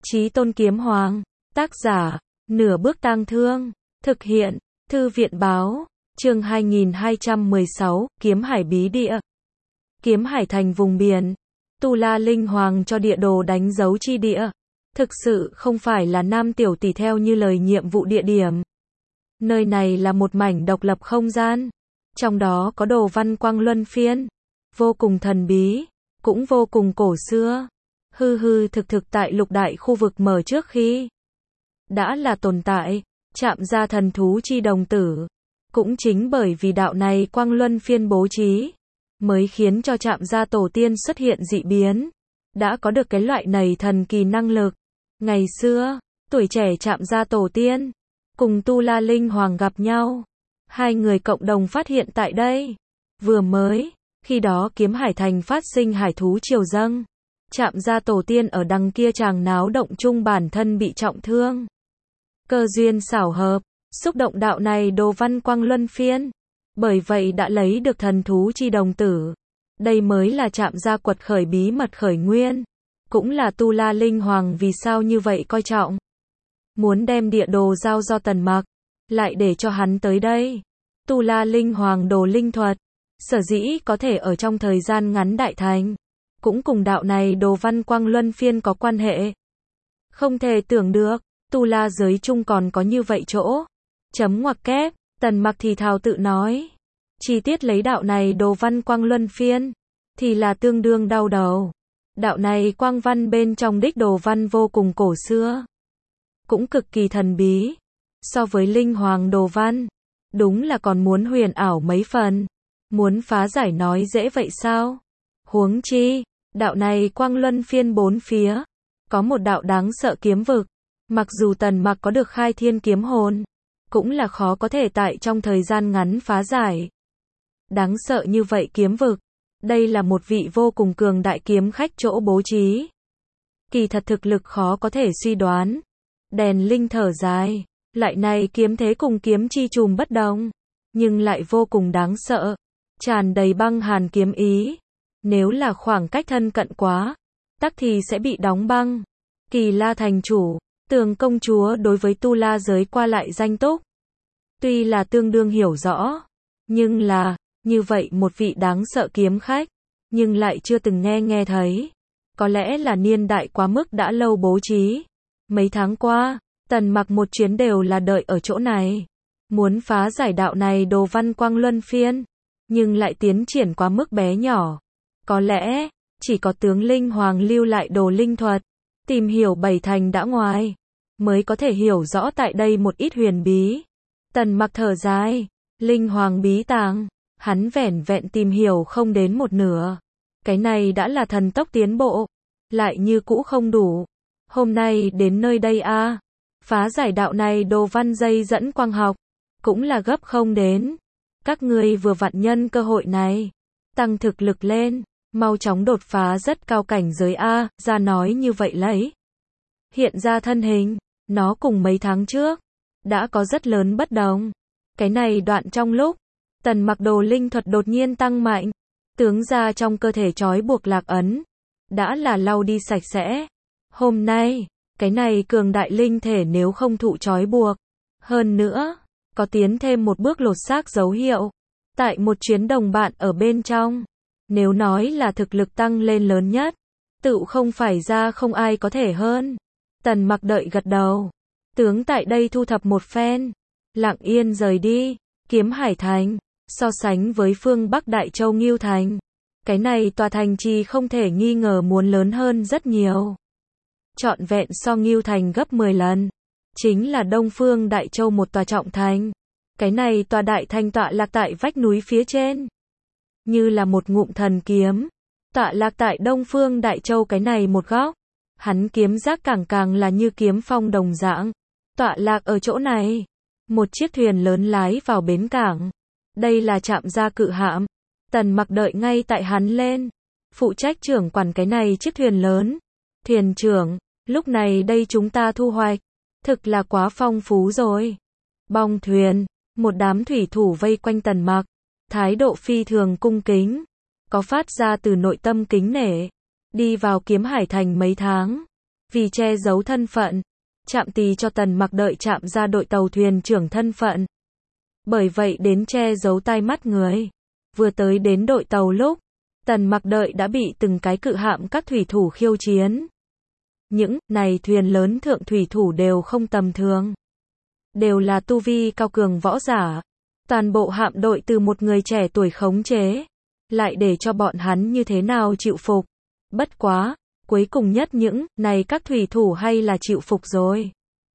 Chí Tôn Kiếm Hoàng. Tác giả, Nửa Bước Tang Thương. Thực hiện, Thư viện Báo. Chương 2216, Kiếm Hải Bí Địa. Kiếm Hải thành vùng biển. Tu La Linh Hoàng cho địa đồ đánh dấu chi địa. Thực sự không phải là Nam tiểu tỷ theo như lời nhiệm vụ địa điểm. Nơi này là một mảnh độc lập không gian. Trong đó có đồ văn quang luân phiên. Vô cùng thần bí, cũng vô cùng cổ xưa. Hư thực tại lục đại khu vực mở trước khi đã là tồn tại, chạm ra thần thú chi đồng tử. Cũng chính bởi vì đạo này quang luân phiên bố trí, mới khiến cho chạm ra tổ tiên xuất hiện dị biến. Đã có được cái loại này thần kỳ năng lực. Ngày xưa, tuổi trẻ chạm ra tổ tiên, cùng Tu La Linh Hoàng gặp nhau. Hai người cộng đồng phát hiện tại đây. Vừa mới, khi đó Kiếm Hải thành phát sinh hải thú triều dâng. Chạm ra tổ tiên ở đằng kia chàng náo động chung bản thân bị trọng thương. Cơ duyên xảo hợp, xúc động đạo này đồ văn quang luân phiên. Bởi vậy đã lấy được thần thú chi đồng tử. Đây mới là chạm ra quật khởi bí mật khởi nguyên. Cũng là Tu La Linh Hoàng vì sao như vậy coi trọng. Muốn đem địa đồ giao do Tần Mặc, lại để cho hắn tới đây. Tu La Linh Hoàng đồ linh thuật, sở dĩ có thể ở trong thời gian ngắn đại thành, cũng cùng đạo này đồ văn quang luân phiên có quan hệ. Không thể tưởng được, Tu La giới chung còn có như vậy chỗ. Chấm ngoặc kép, Tần Mặc thì thào tự nói. Chi tiết lấy đạo này đồ văn quang luân phiên, thì là tương đương đau đầu. Đạo này quang văn bên trong đích đồ văn vô cùng cổ xưa. Cũng cực kỳ thần bí. So với Linh Hoàng đồ văn, đúng là còn muốn huyền ảo mấy phần. Muốn phá giải nói dễ vậy sao? Huống chi, đạo này quang luân phiên bốn phía, có một đạo đáng sợ kiếm vực. Mặc dù Tần Mặc có được khai thiên kiếm hồn, cũng là khó có thể tại trong thời gian ngắn phá giải. Đáng sợ như vậy kiếm vực, đây là một vị vô cùng cường đại kiếm khách chỗ bố trí. Kỳ thật thực lực khó có thể suy đoán. Đèn Linh thở dài, lại này kiếm thế cùng kiếm chi trùm bất đồng, nhưng lại vô cùng đáng sợ, tràn đầy băng hàn kiếm ý. Nếu là khoảng cách thân cận quá, tắc thì sẽ bị đóng băng. Kỳ La thành chủ, Tường công chúa đối với Tu La giới qua lại danh túc, tuy là tương đương hiểu rõ, nhưng là, như vậy một vị đáng sợ kiếm khách, nhưng lại chưa từng nghe thấy. Có lẽ là niên đại quá mức đã lâu bố trí. Mấy tháng qua, Tần Mặc một chuyến đều là đợi ở chỗ này. Muốn phá giải đạo này đồ văn quang luân phiên, nhưng lại tiến triển quá mức bé nhỏ. Có lẽ, chỉ có tướng Linh Hoàng lưu lại đồ linh thuật, tìm hiểu bảy thành đã ngoài, mới có thể hiểu rõ tại đây một ít huyền bí. Tần Mặc thở dài, Linh Hoàng bí tàng, hắn vẻn vẹn tìm hiểu không đến một nửa. Cái này đã là thần tốc tiến bộ, lại như cũ không đủ. Hôm nay đến nơi đây phá giải đạo này đồ văn dây dẫn quang học, cũng là gấp không đến. Các ngươi vừa vặn nhân cơ hội này, tăng thực lực lên, mau chóng đột phá rất cao cảnh giới ra nói như vậy lấy. Hiện ra thân hình, nó cùng mấy tháng trước, đã có rất lớn bất đồng. Cái này đoạn trong lúc, Tần Mặc đồ linh thuật đột nhiên tăng mạnh, tướng ra trong cơ thể trói buộc lạc ấn, đã là lau đi sạch sẽ. Hôm nay, cái này cường đại linh thể nếu không thụ trói buộc, hơn nữa, có tiến thêm một bước lột xác dấu hiệu. Tại một chuyến đồng bạn ở bên trong, nếu nói là thực lực tăng lên lớn nhất, tự không phải ra không ai có thể hơn. Tần Mặc đợi gật đầu, tướng tại đây thu thập một phen, lặng yên rời đi. Kiếm Hải thành, so sánh với phương Bắc Đại Châu Ngưu thành, cái này tòa thành trì không thể nghi ngờ muốn lớn hơn rất nhiều. Trọn vẹn so Ngưu thành gấp 10 lần. Chính là Đông Phương Đại Châu một tòa trọng thành. Cái này tòa đại thành tọa lạc tại vách núi phía trên, như là một ngụm thần kiếm, tọa lạc tại Đông Phương Đại Châu cái này một góc. Hắn kiếm giác càng là như kiếm phong đồng dạng, tọa lạc ở chỗ này. Một chiếc thuyền lớn lái vào bến cảng. Đây là trạm gia cự hạm. Tần Mặc đợi ngay tại hắn lên, phụ trách trưởng quản cái này chiếc thuyền lớn. Thuyền trưởng, lúc này đây chúng ta thu hoạch, thực là quá phong phú rồi. Bong thuyền, một đám thủy thủ vây quanh Tần Mặc, thái độ phi thường cung kính, có phát ra từ nội tâm kính nể. Đi vào Kiếm Hải thành mấy tháng, Vì che giấu thân phận, Trạm Tỳ cho Tần Mặc đợi chạm ra đội tàu thuyền trưởng thân phận. Bởi vậy đến che giấu tai mắt người. Vừa tới đến đội tàu lúc, Tần Mặc đợi đã bị từng cái cự hạm các thủy thủ khiêu chiến. Những này thuyền lớn thượng thủy thủ đều không tầm thường. Đều là tu vi cao cường võ giả. Toàn bộ hạm đội từ một người trẻ tuổi khống chế. Lại để cho bọn hắn như thế nào chịu phục. Bất quá, cuối cùng nhất những này các thủy thủ hay là chịu phục rồi.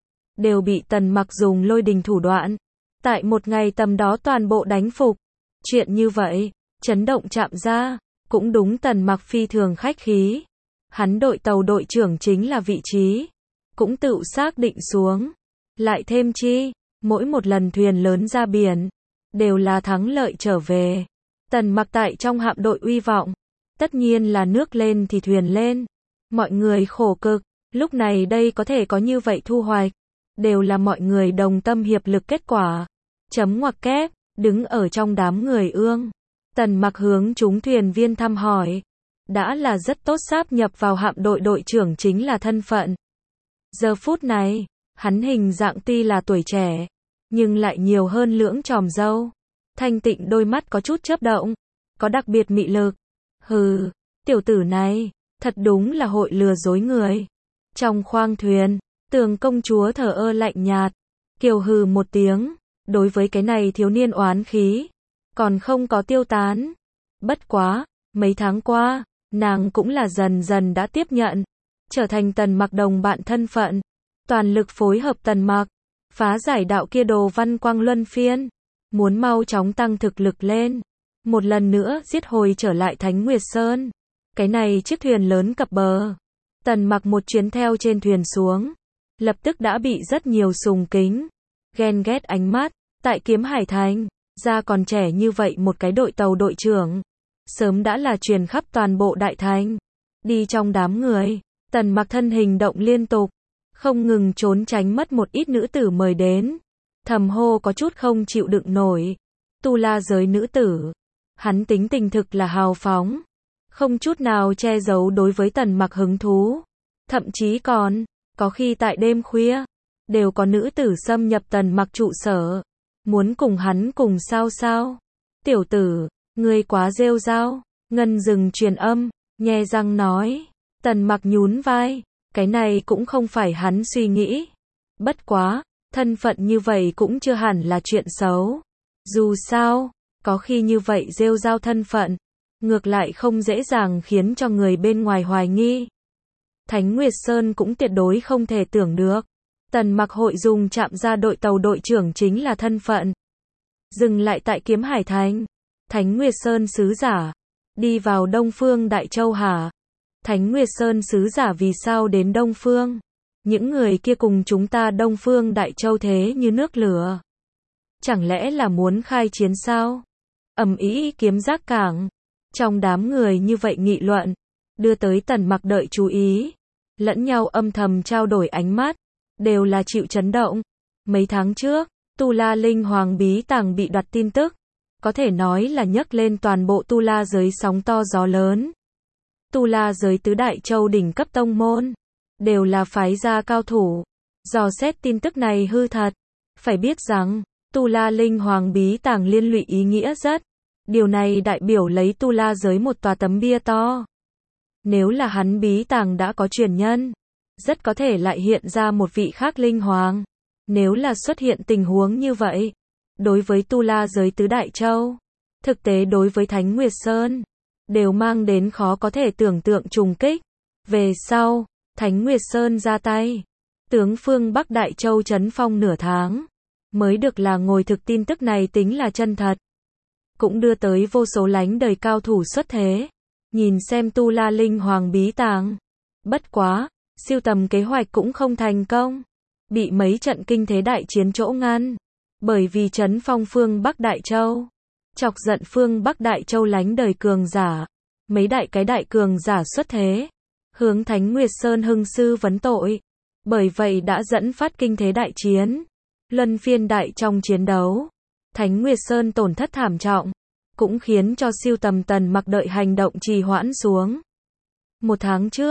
Đều bị Tần Mặc dùng lôi đình thủ đoạn. Tại một ngày tầm đó toàn bộ đánh phục. Chuyện như vậy, chấn động Trạm gia. Cũng đúng, Tần Mặc phi thường khách khí. Hắn đội tàu đội trưởng chính là vị trí. Cũng tự xác định xuống. Lại thêm chi, mỗi một lần thuyền lớn ra biển, đều là thắng lợi trở về. Tần Mặc tại trong hạm đội uy vọng. Tất nhiên là nước lên thì thuyền lên. Mọi người khổ cực, lúc này đây có thể có như vậy thu hoạch. Đều là mọi người đồng tâm hiệp lực kết quả. Chấm ngoặc kép, đứng ở trong đám người ương. Tần Mặc hướng chúng thuyền viên thăm hỏi. Đã là rất tốt, sáp nhập vào hạm đội đội trưởng chính là thân phận. Giờ phút này, hắn hình dạng tuy là tuổi trẻ, nhưng lại nhiều hơn lưỡng tròm râu. Thanh tịnh đôi mắt có chút chớp động, có đặc biệt mị lực. Hừ, tiểu tử này, thật đúng là hội lừa dối người. Trong khoang thuyền, Tường công chúa thờ ơ lạnh nhạt, kiều hừ một tiếng, đối với cái này thiếu niên oán khí, còn không có tiêu tán. Bất quá, mấy tháng qua, nàng cũng là dần dần đã tiếp nhận, trở thành Tần Mặc đồng bạn thân phận, toàn lực phối hợp Tần Mặc, phá giải đạo kia đồ văn quang luân phiên, muốn mau chóng tăng thực lực lên, một lần nữa giết hồi trở lại Thánh Nguyệt Sơn. Cái này chiếc thuyền lớn cập bờ, Tần Mặc một chuyến theo trên thuyền xuống, lập tức đã bị rất nhiều sùng kính, ghen ghét ánh mắt, tại Kiếm Hải Thành, ra còn trẻ như vậy một cái đội tàu đội trưởng, sớm đã là truyền khắp toàn bộ đại thành. Đi trong đám người, Tần Mặc thân hình động liên tục, không ngừng trốn tránh mất một ít nữ tử mời đến, thầm hô có chút không chịu đựng nổi. Tu La giới nữ tử, hắn tính tình thực là hào phóng, không chút nào che giấu đối với Tần Mặc hứng thú, thậm chí còn có khi tại đêm khuya, đều có nữ tử xâm nhập Tần Mặc trụ sở, muốn cùng hắn cùng sao. Tiểu tử, ngươi quá rêu rao. Ngân dừng truyền âm, nhe răng nói. Tần Mặc nhún vai, cái này cũng không phải hắn suy nghĩ. Bất quá, thân phận như vậy cũng chưa hẳn là chuyện xấu. Dù sao, có khi như vậy rêu rao thân phận, ngược lại không dễ dàng khiến cho người bên ngoài hoài nghi. Thánh Nguyệt Sơn cũng tuyệt đối không thể tưởng được. Tần Mặc hội dùng chạm ra đội tàu đội trưởng chính là thân phận. Dừng lại tại Kiếm Hải Thành. Thánh Nguyệt Sơn sứ giả. Đi vào Đông Phương Đại Châu hả? Thánh Nguyệt Sơn sứ giả vì sao đến Đông Phương? Những người kia cùng chúng ta Đông Phương Đại Châu thế như nước lửa. Chẳng lẽ là muốn khai chiến sao? Ầm ĩ kiếm giác cảng. Trong đám người như vậy nghị luận, đưa tới Tần Mặc đợi chú ý. Lẫn nhau âm thầm trao đổi ánh mắt, đều là chịu chấn động. Mấy tháng trước, Tu La Linh Hoàng bí tàng bị đoạt tin tức, có thể nói là nhấc lên toàn bộ Tu La giới sóng to gió lớn. Tu La giới tứ đại châu đỉnh cấp tông môn, đều là phái ra cao thủ, dò xét tin tức này hư thật. Phải biết rằng, Tu La Linh Hoàng bí tàng liên lụy ý nghĩa rất. Điều này đại biểu lấy Tu La giới một tòa tấm bia to. Nếu là hắn bí tàng đã có truyền nhân, rất có thể lại hiện ra một vị khác linh hoàng. Nếu là xuất hiện tình huống như vậy, đối với Tu La giới tứ đại châu, thực tế đối với Thánh Nguyệt Sơn, đều mang đến khó có thể tưởng tượng trùng kích. Về sau, Thánh Nguyệt Sơn ra tay, tướng phương Bắc Đại Châu trấn phong nửa tháng, mới được là ngồi thực tin tức này tính là chân thật. Cũng đưa tới vô số lánh đời cao thủ xuất thế, nhìn xem Tu La Linh Hoàng bí tàng. Bất quá, siêu tầm kế hoạch cũng không thành công, bị mấy trận kinh thế đại chiến chỗ ngăn, bởi vì trấn phong phương Bắc Đại Châu, chọc giận phương Bắc Đại Châu lánh đời cường giả, mấy đại cường giả xuất thế, hướng Thánh Nguyệt Sơn hưng sư vấn tội, bởi vậy đã dẫn phát kinh thế đại chiến, luân phiên đại trong chiến đấu, Thánh Nguyệt Sơn tổn thất thảm trọng, cũng khiến cho siêu tầm Tần Mặc đợi hành động trì hoãn xuống. Một tháng trước,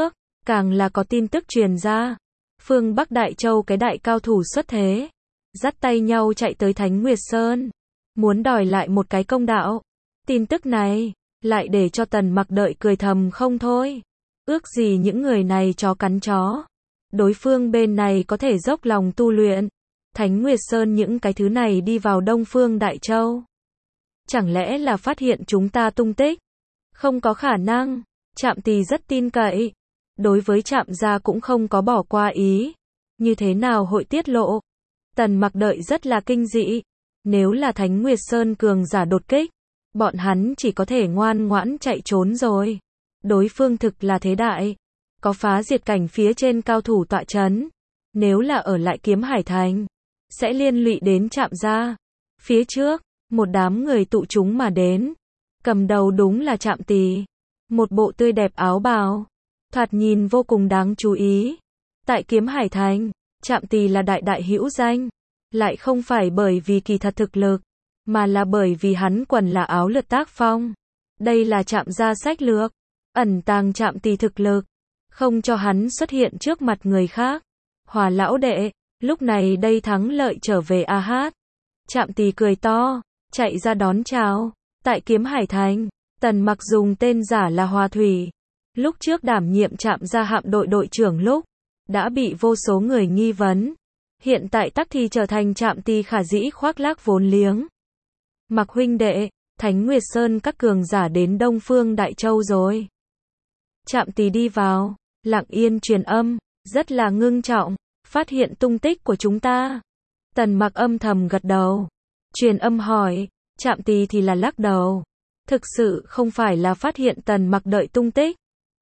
càng là có tin tức truyền ra. Phương Bắc Đại Châu cái đại cao thủ xuất thế, dắt tay nhau chạy tới Thánh Nguyệt Sơn, muốn đòi lại một cái công đạo. Tin tức này, lại để cho Tần Mặc đợi cười thầm không thôi. Ước gì những người này chó cắn chó. Đối phương bên này có thể dốc lòng tu luyện. Thánh Nguyệt Sơn những cái thứ này đi vào Đông Phương Đại Châu. Chẳng lẽ là phát hiện chúng ta tung tích? Không có khả năng. Trạm Tỳ rất tin cậy. Đối với Trạm gia cũng không có bỏ qua ý. Như thế nào hội tiết lộ? Tần Mặc đợi rất là kinh dị. Nếu là Thánh Nguyệt Sơn cường giả đột kích, bọn hắn chỉ có thể ngoan ngoãn chạy trốn rồi. Đối phương thực là thế đại. Có phá diệt cảnh phía trên cao thủ tọa chấn. Nếu là ở lại Kiếm Hải Thành, sẽ liên lụy đến Trạm gia. Phía trước, một đám người tụ chúng mà đến. Cầm đầu đúng là Trạm Tỳ. Một bộ tươi đẹp áo bào. Thoạt nhìn vô cùng đáng chú ý. Tại Kiếm Hải Thành, Trạm Tỳ là đại đại hữu danh. Lại không phải bởi vì kỳ thật thực lực, mà là bởi vì hắn quần là áo lượt tác phong. Đây là Trạm gia sách lược. Ẩn tàng Trạm Tỳ thực lực. Không cho hắn xuất hiện trước mặt người khác. Hòa lão đệ, lúc này đây thắng lợi trở về a hát. Trạm Tỳ cười to, chạy ra đón chào. Tại Kiếm Hải Thành, Tần Mặc dùng tên giả là Hòa Thủy. Lúc trước đảm nhiệm Trạm gia hạm đội đội trưởng lúc, đã bị vô số người nghi vấn. Hiện tại tắc thì trở thành Trạm Tỳ khả dĩ khoác lác vốn liếng. Mặc huynh đệ, Thánh Nguyệt Sơn các cường giả đến Đông Phương Đại Châu rồi. Trạm Tỳ đi vào, lặng yên truyền âm, rất là ngưng trọng, phát hiện tung tích của chúng ta. Tần Mặc âm thầm gật đầu. Truyền âm hỏi, Trạm Tỳ thì là lắc đầu. Thực sự không phải là phát hiện Tần Mặc đợi tung tích.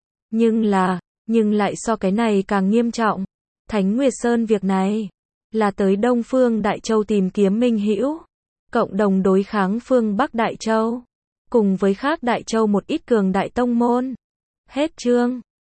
Nhưng lại so cái này càng nghiêm trọng. Thánh Nguyệt Sơn việc này, là tới Đông Phương Đại Châu tìm kiếm minh hữu. Cộng đồng đối kháng phương Bắc Đại Châu. Cùng với khác Đại Châu một ít cường đại tông môn. Hết chương.